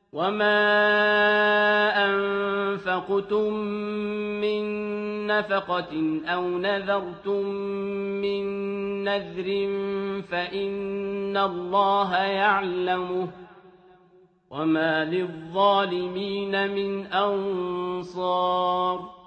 وَمَا أَنفَقْتُم مِّن نَّفَقَةٍ أَوْ نَذَرْتُم مِّن نَّذْرٍ فَإِنَّ اللَّهَ يَعْلَمُهُ ۗ وَمَا لِلظَّالِمِينَ مِنْ أَنصَارٍ